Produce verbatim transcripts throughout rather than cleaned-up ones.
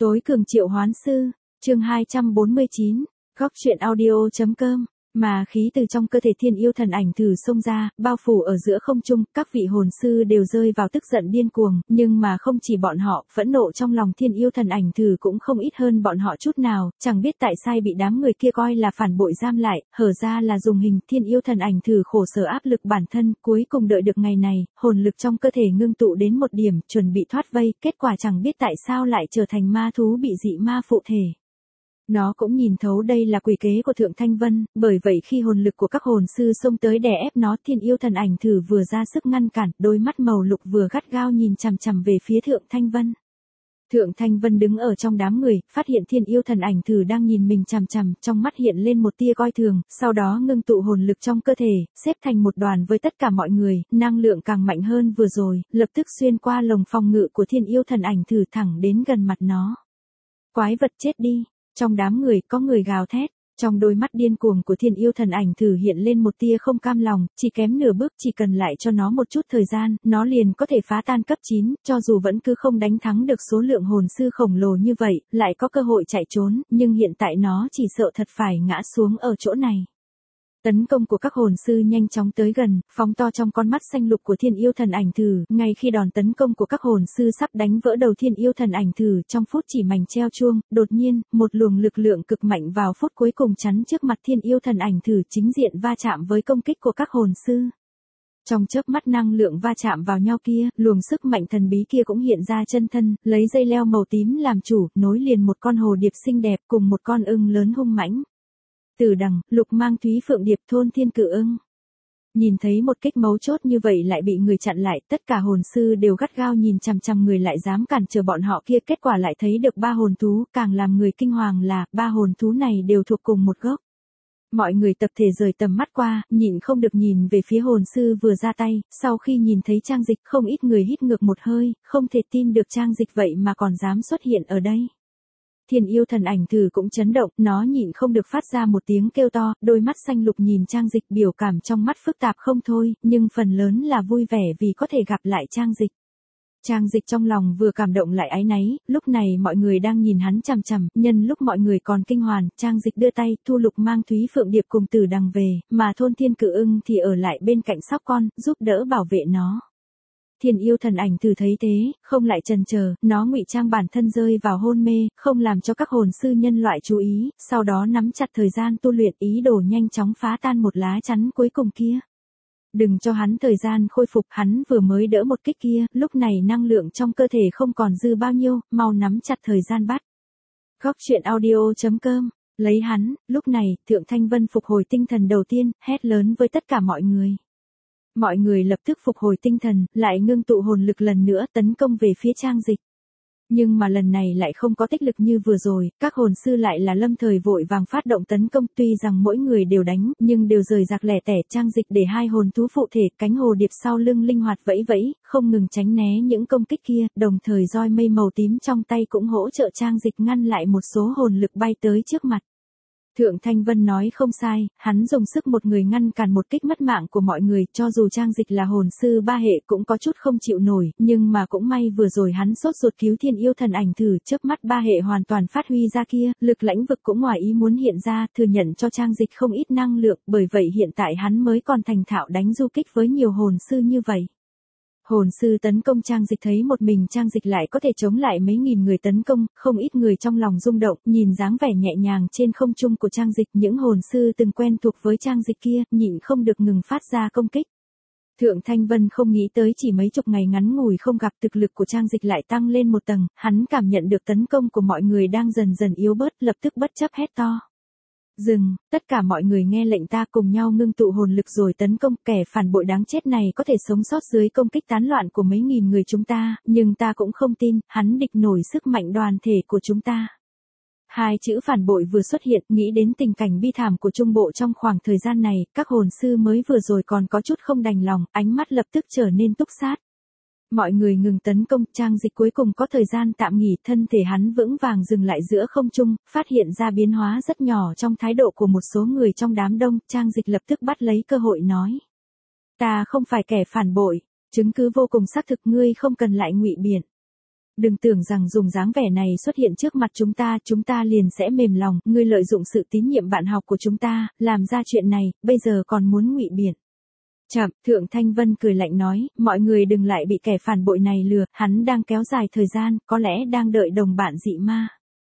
Tối cường triệu hoán sư, chương hai trăm bốn mươi chín, góc truyện audio.com. Mà khí từ trong cơ thể thiên yêu thần ảnh thử xông ra, bao phủ ở giữa không trung, các vị hồn sư đều rơi vào tức giận điên cuồng, nhưng mà không chỉ bọn họ, phẫn nộ trong lòng thiên yêu thần ảnh thử cũng không ít hơn bọn họ chút nào, chẳng biết tại sao bị đám người kia coi là phản bội giam lại, hở ra là dùng hình thiên yêu thần ảnh thử khổ sở áp lực bản thân, cuối cùng đợi được ngày này, hồn lực trong cơ thể ngưng tụ đến một điểm, chuẩn bị thoát vây, kết quả chẳng biết tại sao lại trở thành ma thú bị dị ma phụ thể. Nó cũng nhìn thấu đây là quỷ kế của Thượng Thanh Vân, bởi vậy khi hồn lực của các hồn sư xông tới đè ép nó, thiên yêu thần ảnh thử vừa ra sức ngăn cản, đôi mắt màu lục vừa gắt gao nhìn chằm chằm về phía Thượng Thanh Vân. Thượng Thanh Vân đứng ở trong đám người, phát hiện thiên yêu thần ảnh thử đang nhìn mình chằm chằm, trong mắt hiện lên một tia coi thường, sau đó ngưng tụ hồn lực trong cơ thể, xếp thành một đoàn với tất cả mọi người, năng lượng càng mạnh hơn vừa rồi, lập tức xuyên qua lồng phòng ngự của thiên yêu thần ảnh thử thẳng đến gần mặt nó. Quái vật chết đi! Trong đám người có người gào thét, trong đôi mắt điên cuồng của thiên yêu thần ảnh thử hiện lên một tia không cam lòng, chỉ kém nửa bước, chỉ cần lại cho nó một chút thời gian, nó liền có thể phá tan cấp chín, cho dù vẫn cứ không đánh thắng được số lượng hồn sư khổng lồ như vậy, lại có cơ hội chạy trốn, nhưng hiện tại nó chỉ sợ thật phải ngã xuống ở chỗ này. Tấn công của các hồn sư nhanh chóng tới gần, phóng to trong con mắt xanh lục của thiên yêu thần ảnh thử, ngay khi đòn tấn công của các hồn sư sắp đánh vỡ đầu thiên yêu thần ảnh thử, trong phút chỉ mảnh treo chuông, đột nhiên, một luồng lực lượng cực mạnh vào phút cuối cùng chắn trước mặt thiên yêu thần ảnh thử, chính diện va chạm với công kích của các hồn sư. Trong chớp mắt năng lượng va chạm vào nhau kia, luồng sức mạnh thần bí kia cũng hiện ra chân thân, lấy dây leo màu tím làm chủ, nối liền một con hồ điệp xinh đẹp cùng một con ưng lớn hung mãnh. Tử Đằng, Lục Mang Thúy Phượng Điệp thôn thiên cự ưng. Nhìn thấy một kích mấu chốt như vậy lại bị người chặn lại, tất cả hồn sư đều gắt gao nhìn chằm chằm người lại dám cản trở bọn họ kia, kết quả lại thấy được ba hồn thú, càng làm người kinh hoàng là, ba hồn thú này đều thuộc cùng một gốc. Mọi người tập thể rời tầm mắt qua, nhịn không được nhìn về phía hồn sư vừa ra tay, sau khi nhìn thấy Trang Dịch không ít người hít ngược một hơi, không thể tin được Trang Dịch vậy mà còn dám xuất hiện ở đây. Thiên yêu thần ảnh thử cũng chấn động, nó nhịn không được phát ra một tiếng kêu to, đôi mắt xanh lục nhìn Trang Dịch, biểu cảm trong mắt phức tạp không thôi, nhưng phần lớn là vui vẻ vì có thể gặp lại Trang Dịch. Trang Dịch trong lòng vừa cảm động lại áy náy, lúc này mọi người đang nhìn hắn chằm chằm, nhân lúc mọi người còn kinh hoàn, Trang Dịch đưa tay, thu Lục Mang Thúy Phượng Điệp cùng Tử Đằng về, mà thôn thiên cự ưng thì ở lại bên cạnh sóc con, giúp đỡ bảo vệ nó. Thiên yêu thần ảnh thử thấy thế, không lại chần chờ, nó ngụy trang bản thân rơi vào hôn mê, không làm cho các hồn sư nhân loại chú ý, sau đó nắm chặt thời gian tu luyện, ý đồ nhanh chóng phá tan một lá chắn cuối cùng kia. Đừng cho hắn thời gian khôi phục, hắn vừa mới đỡ một kích kia, lúc này năng lượng trong cơ thể không còn dư bao nhiêu, mau nắm chặt thời gian bắt. Góc truyện audio.com, lấy hắn, lúc này, Thượng Thanh Vân phục hồi tinh thần đầu tiên, hét lớn với tất cả mọi người. Mọi người lập tức phục hồi tinh thần, lại ngưng tụ hồn lực lần nữa tấn công về phía Trang Dịch. Nhưng mà lần này lại không có tích lực như vừa rồi, các hồn sư lại là lâm thời vội vàng phát động tấn công, tuy rằng mỗi người đều đánh, nhưng đều rời rạc lẻ tẻ. Trang Dịch để hai hồn thú phụ thể, cánh hồ điệp sau lưng linh hoạt vẫy vẫy, không ngừng tránh né những công kích kia, đồng thời roi mây màu tím trong tay cũng hỗ trợ Trang Dịch ngăn lại một số hồn lực bay tới trước mặt. Thượng Thanh Vân nói không sai, hắn dùng sức một người ngăn cản một kích mất mạng của mọi người, cho dù Trang Dịch là hồn sư ba hệ cũng có chút không chịu nổi, nhưng mà cũng may vừa rồi hắn sốt ruột cứu thiên yêu thần ảnh thử, chớp mắt ba hệ hoàn toàn phát huy ra kia, lực lãnh vực cũng ngoài ý muốn hiện ra, thừa nhận cho Trang Dịch không ít năng lượng, bởi vậy hiện tại hắn mới còn thành thạo đánh du kích với nhiều hồn sư như vậy. Hồn sư tấn công Trang Dịch thấy một mình Trang Dịch lại có thể chống lại mấy nghìn người tấn công, không ít người trong lòng rung động, nhìn dáng vẻ nhẹ nhàng trên không trung của Trang Dịch, những hồn sư từng quen thuộc với Trang Dịch kia, nhịn không được ngừng phát ra công kích. Thượng Thanh Vân không nghĩ tới chỉ mấy chục ngày ngắn ngủi không gặp, thực lực của Trang Dịch lại tăng lên một tầng, hắn cảm nhận được tấn công của mọi người đang dần dần yếu bớt, lập tức bất chấp hét to. Dừng, tất cả mọi người nghe lệnh ta, cùng nhau ngưng tụ hồn lực rồi tấn công, kẻ phản bội đáng chết này có thể sống sót dưới công kích tán loạn của mấy nghìn người chúng ta, nhưng ta cũng không tin, hắn địch nổi sức mạnh đoàn thể của chúng ta. Hai chữ phản bội vừa xuất hiện, nghĩ đến tình cảnh bi thảm của Trung Bộ trong khoảng thời gian này, các hồn sư mới vừa rồi còn có chút không đành lòng, ánh mắt lập tức trở nên túc sát. Mọi người ngừng tấn công, Trang Dịch cuối cùng có thời gian tạm nghỉ, thân thể hắn vững vàng dừng lại giữa không trung, phát hiện ra biến hóa rất nhỏ trong thái độ của một số người trong đám đông, Trang Dịch lập tức bắt lấy cơ hội nói. Ta không phải kẻ phản bội, chứng cứ vô cùng xác thực, ngươi không cần lại ngụy biện. Đừng tưởng rằng dùng dáng vẻ này xuất hiện trước mặt chúng ta, chúng ta liền sẽ mềm lòng, ngươi lợi dụng sự tín nhiệm bạn học của chúng ta, làm ra chuyện này, bây giờ còn muốn ngụy biện. Chậm, Thượng Thanh Vân cười lạnh nói, mọi người đừng lại bị kẻ phản bội này lừa, hắn đang kéo dài thời gian, có lẽ đang đợi đồng bạn dị ma.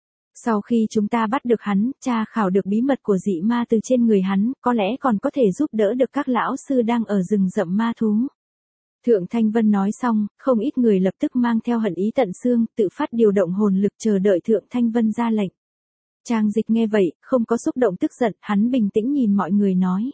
Sau khi chúng ta bắt được hắn, tra khảo được bí mật của dị ma từ trên người hắn, có lẽ còn có thể giúp đỡ được các lão sư đang ở rừng rậm ma thú. Thượng Thanh Vân nói xong, không ít người lập tức mang theo hận ý tận xương, tự phát điều động hồn lực chờ đợi Thượng Thanh Vân ra lệnh. Trang Dịch nghe vậy, không có xúc động tức giận, hắn bình tĩnh nhìn mọi người nói.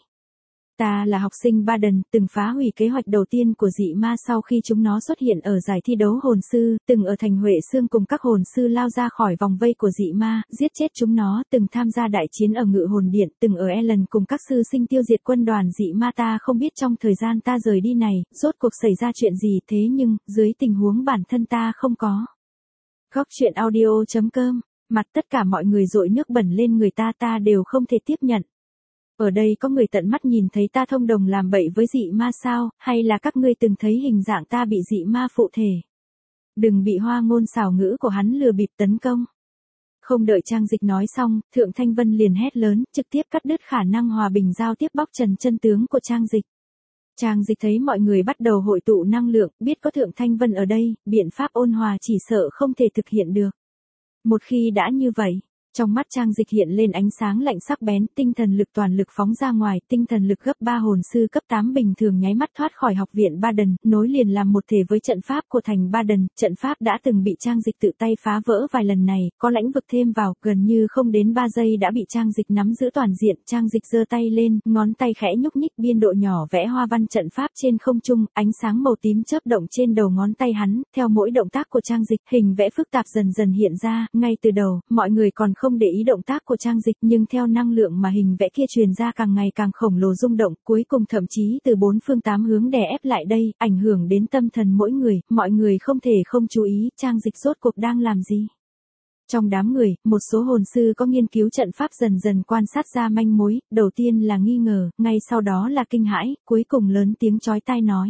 Ta là học sinh Ba Đần, từng phá hủy kế hoạch đầu tiên của dị ma sau khi chúng nó xuất hiện ở giải thi đấu hồn sư, từng ở thành Huệ Sương cùng các hồn sư lao ra khỏi vòng vây của dị ma, giết chết chúng nó, từng tham gia đại chiến ở Ngự Hồn Điện, từng ở Ellen cùng các sư sinh tiêu diệt quân đoàn dị ma. Ta không biết trong thời gian ta rời đi này, rốt cuộc xảy ra chuyện gì, thế nhưng, dưới tình huống bản thân ta không có. Góc truyện audio chấm com, mặt tất cả mọi người dội nước bẩn lên người ta, ta đều không thể tiếp nhận. Ở đây có người tận mắt nhìn thấy ta thông đồng làm bậy với dị ma sao, hay là các ngươi từng thấy hình dạng ta bị dị ma phụ thể? Đừng bị hoa ngôn xảo ngữ của hắn lừa bịp tấn công. Không đợi Trang Dịch nói xong, Thượng Thanh Vân liền hét lớn, trực tiếp cắt đứt khả năng hòa bình giao tiếp bóc trần chân tướng của Trang Dịch. Trang Dịch thấy mọi người bắt đầu hội tụ năng lượng, biết có Thượng Thanh Vân ở đây, biện pháp ôn hòa chỉ sợ không thể thực hiện được. Một khi đã như vậy, trong mắt Trang Dịch hiện lên ánh sáng lạnh sắc bén, tinh thần lực toàn lực phóng ra ngoài, tinh thần lực gấp ba hồn sư cấp tám bình thường nháy mắt thoát khỏi học viện Ba Đần, nối liền làm một thể với trận pháp của thành Ba Đần, trận pháp đã từng bị Trang Dịch tự tay phá vỡ vài lần này, có lãnh vực thêm vào, gần như không đến ba giây đã bị Trang Dịch nắm giữ toàn diện. Trang Dịch giơ tay lên, ngón tay khẽ nhúc nhích, biên độ nhỏ vẽ hoa văn trận pháp trên không trung, ánh sáng màu tím chớp động trên đầu ngón tay hắn, theo mỗi động tác của Trang Dịch, hình vẽ phức tạp dần dần hiện ra, ngay từ đầu, mọi người còn không để ý động tác của Trang Dịch, nhưng theo năng lượng mà hình vẽ kia truyền ra càng ngày càng khổng lồ rung động, cuối cùng thậm chí từ bốn phương tám hướng đè ép lại đây, ảnh hưởng đến tâm thần mỗi người, mọi người không thể không chú ý, Trang Dịch rốt cuộc đang làm gì. Trong đám người, một số hồn sư có nghiên cứu trận pháp dần dần quan sát ra manh mối, đầu tiên là nghi ngờ, ngay sau đó là kinh hãi, cuối cùng lớn tiếng chói tai nói.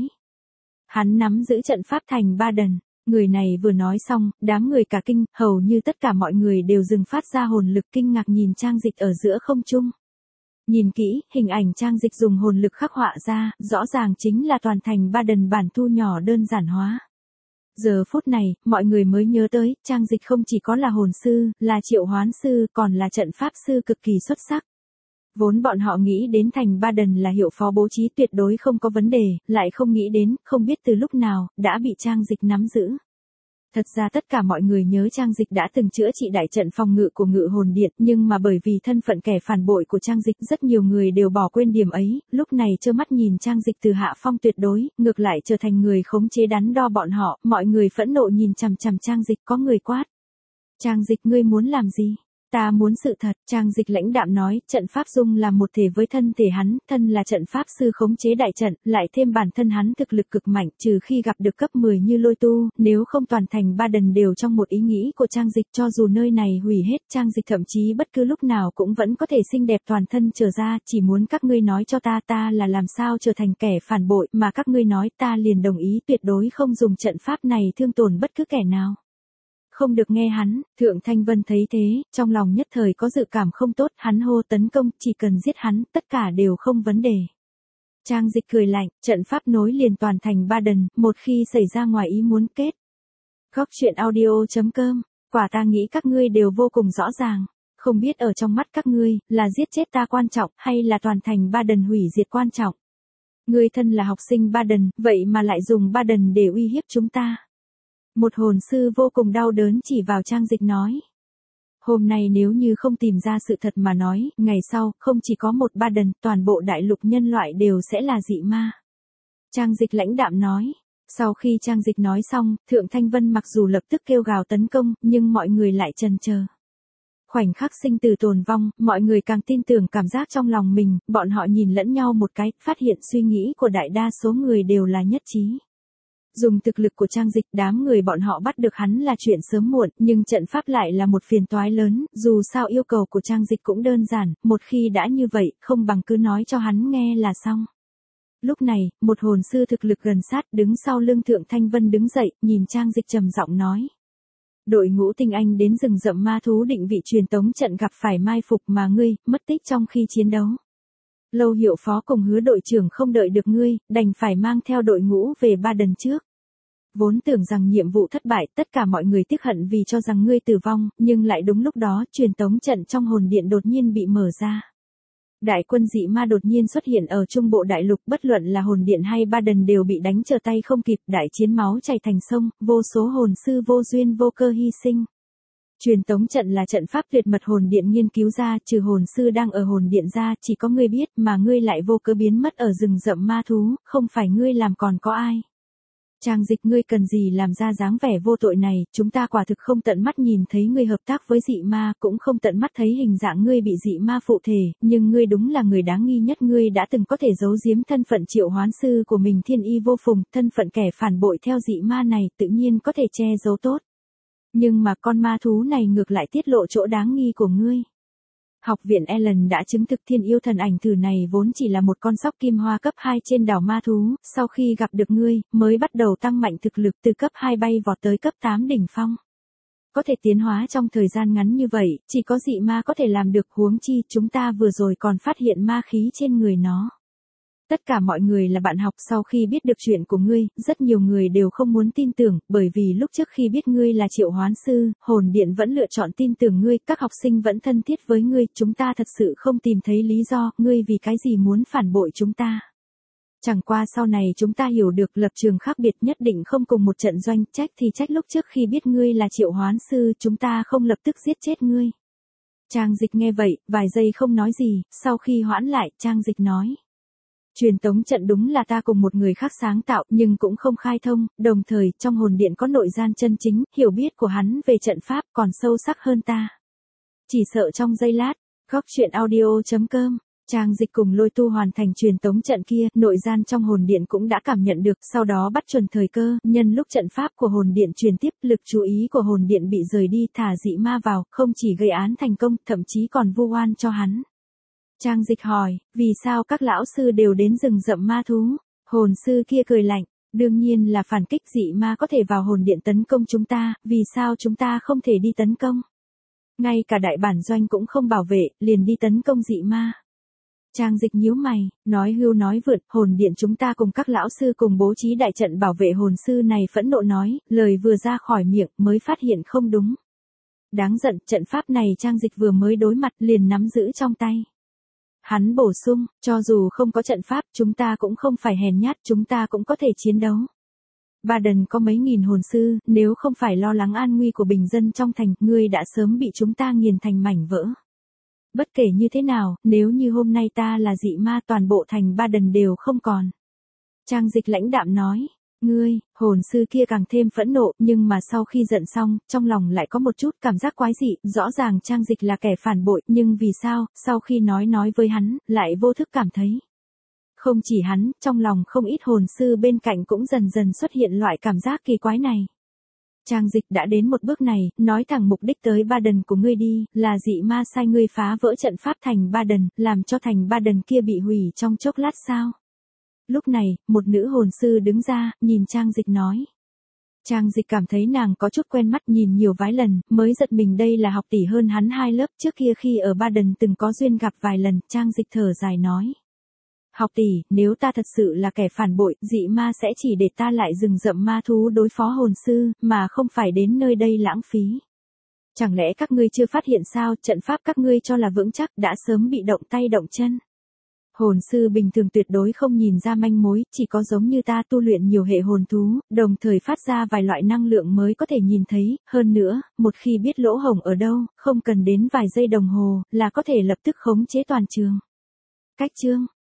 Hắn nắm giữ trận pháp thành Ba Đần. Người này vừa nói xong, đám người cả kinh, hầu như tất cả mọi người đều dừng phát ra hồn lực kinh ngạc nhìn Trang Dịch ở giữa không trung. Nhìn kỹ, hình ảnh Trang Dịch dùng hồn lực khắc họa ra, rõ ràng chính là toàn thành Ba Đần bản thu nhỏ đơn giản hóa. Giờ phút này, mọi người mới nhớ tới, Trang Dịch không chỉ có là hồn sư, là triệu hoán sư, còn là trận pháp sư cực kỳ xuất sắc. Vốn bọn họ nghĩ đến thành Ba Đần là hiệu phó bố trí tuyệt đối không có vấn đề, lại không nghĩ đến, không biết từ lúc nào, đã bị Trang Dịch nắm giữ. Thật ra tất cả mọi người nhớ Trang Dịch đã từng chữa trị đại trận phòng ngự của Ngự Hồn Điện, nhưng mà bởi vì thân phận kẻ phản bội của Trang Dịch, rất nhiều người đều bỏ quên điểm ấy, lúc này trơ mắt nhìn Trang Dịch từ hạ phong tuyệt đối, ngược lại trở thành người khống chế đắn đo bọn họ, mọi người phẫn nộ nhìn chằm chằm Trang Dịch, có người quát. Trang Dịch, ngươi muốn làm gì? Ta muốn sự thật, Trang Dịch lãnh đạm nói, trận pháp dung là một thể với thân thể hắn, thân là trận pháp sư khống chế đại trận, lại thêm bản thân hắn thực lực cực mạnh, trừ khi gặp được cấp mười như Lôi Tu, nếu không toàn thành Ba Đần đều trong một ý nghĩ của Trang Dịch, cho dù nơi này hủy hết, Trang Dịch thậm chí bất cứ lúc nào cũng vẫn có thể xinh đẹp toàn thân trở ra, chỉ muốn các ngươi nói cho ta ta là làm sao trở thành kẻ phản bội, mà các ngươi nói ta liền đồng ý tuyệt đối không dùng trận pháp này thương tổn bất cứ kẻ nào. Không được nghe hắn, Thượng Thanh Vân thấy thế, trong lòng nhất thời có dự cảm không tốt, hắn hô tấn công, chỉ cần giết hắn, tất cả đều không vấn đề. Trang Dịch cười lạnh, trận pháp nối liền toàn thành Ba Đần, một khi xảy ra ngoài ý muốn kết. Góc truyện audio chấm com, quả ta nghĩ các ngươi đều vô cùng rõ ràng, không biết ở trong mắt các ngươi, là giết chết ta quan trọng, hay là toàn thành Ba Đần hủy diệt quan trọng. Ngươi thân là học sinh Ba Đần, vậy mà lại dùng Ba Đần để uy hiếp chúng ta. Một hồn sư vô cùng đau đớn chỉ vào Trang Dịch nói. Hôm nay nếu như không tìm ra sự thật mà nói, ngày sau, không chỉ có một Ba Đần, toàn bộ đại lục nhân loại đều sẽ là dị ma. Trang Dịch lãnh đạm nói. Sau khi Trang Dịch nói xong, Thượng Thanh Vân mặc dù lập tức kêu gào tấn công, nhưng mọi người lại chần chờ. Khoảnh khắc sinh tử tồn vong, mọi người càng tin tưởng cảm giác trong lòng mình, bọn họ nhìn lẫn nhau một cái, phát hiện suy nghĩ của đại đa số người đều là nhất trí. Dùng thực lực của Trang Dịch, đám người bọn họ bắt được hắn là chuyện sớm muộn, nhưng trận pháp lại là một phiền toái lớn, dù sao yêu cầu của Trang Dịch cũng đơn giản, một khi đã như vậy, không bằng cứ nói cho hắn nghe là xong. Lúc này, một hồn sư thực lực gần sát đứng sau lưng Thượng Thanh Vân đứng dậy, nhìn Trang Dịch trầm giọng nói. Đội ngũ tinh anh đến rừng rậm ma thú định vị truyền tống trận gặp phải mai phục mà ngươi, mất tích trong khi chiến đấu. Lâu Hiệu Phó cùng Hứa đội trưởng không đợi được ngươi, đành phải mang theo đội ngũ về Ba Đần trước. Vốn tưởng rằng nhiệm vụ thất bại, tất cả mọi người tiếc hận vì cho rằng ngươi tử vong, nhưng lại đúng lúc đó, truyền tống trận trong hồn điện đột nhiên bị mở ra. Đại quân dị ma đột nhiên xuất hiện ở trung bộ đại lục, bất luận là hồn điện hay Ba Đần đều bị đánh trở tay không kịp, đại chiến máu chảy thành sông, vô số hồn sư vô duyên vô cơ hy sinh. Truyền tống trận là trận pháp tuyệt mật hồn điện nghiên cứu ra, trừ hồn sư đang ở hồn điện ra, chỉ có ngươi biết, mà ngươi lại vô cớ biến mất ở rừng rậm ma thú, không phải ngươi làm còn có ai. Trang Dịch, ngươi cần gì làm ra dáng vẻ vô tội này, chúng ta quả thực không tận mắt nhìn thấy ngươi hợp tác với dị ma, cũng không tận mắt thấy hình dạng ngươi bị dị ma phụ thể, nhưng ngươi đúng là người đáng nghi nhất, ngươi đã từng có thể giấu giếm thân phận triệu hoán sư của mình thiên y vô phùng, thân phận kẻ phản bội theo dị ma này tự nhiên có thể che giấu tốt. Nhưng mà con ma thú này ngược lại tiết lộ chỗ đáng nghi của ngươi. Học viện Ellen đã chứng thực thiên yêu thần ảnh thử này vốn chỉ là một con sóc kim hoa cấp hai trên đảo ma thú, sau khi gặp được ngươi, mới bắt đầu tăng mạnh thực lực từ cấp hai bay vọt tới cấp tám đỉnh phong. Có thể tiến hóa trong thời gian ngắn như vậy, chỉ có dị ma có thể làm được, huống chi chúng ta vừa rồi còn phát hiện ma khí trên người nó. Tất cả mọi người là bạn học, sau khi biết được chuyện của ngươi, rất nhiều người đều không muốn tin tưởng, bởi vì lúc trước khi biết ngươi là triệu hoán sư, hồn điện vẫn lựa chọn tin tưởng ngươi, các học sinh vẫn thân thiết với ngươi, chúng ta thật sự không tìm thấy lý do, ngươi vì cái gì muốn phản bội chúng ta. Chẳng qua sau này chúng ta hiểu được lập trường khác biệt, nhất định không cùng một trận doanh, trách thì trách lúc trước khi biết ngươi là triệu hoán sư, chúng ta không lập tức giết chết ngươi. Trang Dịch nghe vậy, vài giây không nói gì, sau khi hoãn lại, Trang Dịch nói. Truyền tống trận đúng là ta cùng một người khác sáng tạo, nhưng cũng không khai thông, đồng thời, trong hồn điện có nội gian chân chính, hiểu biết của hắn về trận pháp còn sâu sắc hơn ta. Chỉ sợ trong giây lát, góc truyện audio chấm com, Trang Dịch cùng Lôi Tu hoàn thành truyền tống trận kia, nội gian trong hồn điện cũng đã cảm nhận được, sau đó bắt chuẩn thời cơ, nhân lúc trận pháp của hồn điện truyền tiếp, lực chú ý của hồn điện bị rời đi, thả dị ma vào, không chỉ gây án thành công, thậm chí còn vu oan cho hắn. Trang Dịch hỏi, vì sao các lão sư đều đến rừng rậm ma thú? Hồn sư kia cười lạnh, đương nhiên là phản kích, dị ma có thể vào hồn điện tấn công chúng ta, vì sao chúng ta không thể đi tấn công? Ngay cả đại bản doanh cũng không bảo vệ, liền đi tấn công dị ma. Trang Dịch nhíu mày, nói hưu nói vượt, hồn điện chúng ta cùng các lão sư cùng bố trí đại trận bảo vệ hồn sư này, phẫn nộ nói, lời vừa ra khỏi miệng mới phát hiện không đúng. Đáng giận, trận pháp này Trang Dịch vừa mới đối mặt liền nắm giữ trong tay. Hắn bổ sung, cho dù không có trận pháp, chúng ta cũng không phải hèn nhát, chúng ta cũng có thể chiến đấu. Ba Đần có mấy nghìn hồn sư, nếu không phải lo lắng an nguy của bình dân trong thành, ngươi đã sớm bị chúng ta nghiền thành mảnh vỡ. Bất kể như thế nào, nếu như hôm nay ta là dị ma, toàn bộ thành Ba Đần đều không còn. Trang Dịch lãnh đạm nói. Ngươi, hồn sư kia càng thêm phẫn nộ, nhưng mà sau khi giận xong, trong lòng lại có một chút cảm giác quái dị, rõ ràng Trang Dịch là kẻ phản bội, nhưng vì sao, sau khi nói nói với hắn, lại vô thức cảm thấy. Không chỉ hắn, trong lòng không ít hồn sư bên cạnh cũng dần dần xuất hiện loại cảm giác kỳ quái này. Trang Dịch đã đến một bước này, nói thẳng mục đích tới Ba Đần của ngươi đi, là dị ma sai ngươi phá vỡ trận pháp thành Ba Đần, làm cho thành Ba Đần kia bị hủy trong chốc lát sao? Lúc này, một nữ hồn sư đứng ra, nhìn Trang Dịch nói. Trang Dịch cảm thấy nàng có chút quen mắt, nhìn nhiều vài lần, mới giật mình đây là học tỷ hơn hắn hai lớp, trước kia khi ở Ba Đần từng có duyên gặp vài lần, Trang Dịch thở dài nói. Học tỷ, nếu ta thật sự là kẻ phản bội, dị ma sẽ chỉ để ta lại rừng rậm ma thú đối phó hồn sư, mà không phải đến nơi đây lãng phí. Chẳng lẽ các ngươi chưa phát hiện sao, trận pháp các ngươi cho là vững chắc, đã sớm bị động tay động chân. Hồn sư bình thường tuyệt đối không nhìn ra manh mối, chỉ có giống như ta tu luyện nhiều hệ hồn thú, đồng thời phát ra vài loại năng lượng mới có thể nhìn thấy, hơn nữa, một khi biết lỗ hổng ở đâu, không cần đến vài giây đồng hồ, là có thể lập tức khống chế toàn trường. Cách chương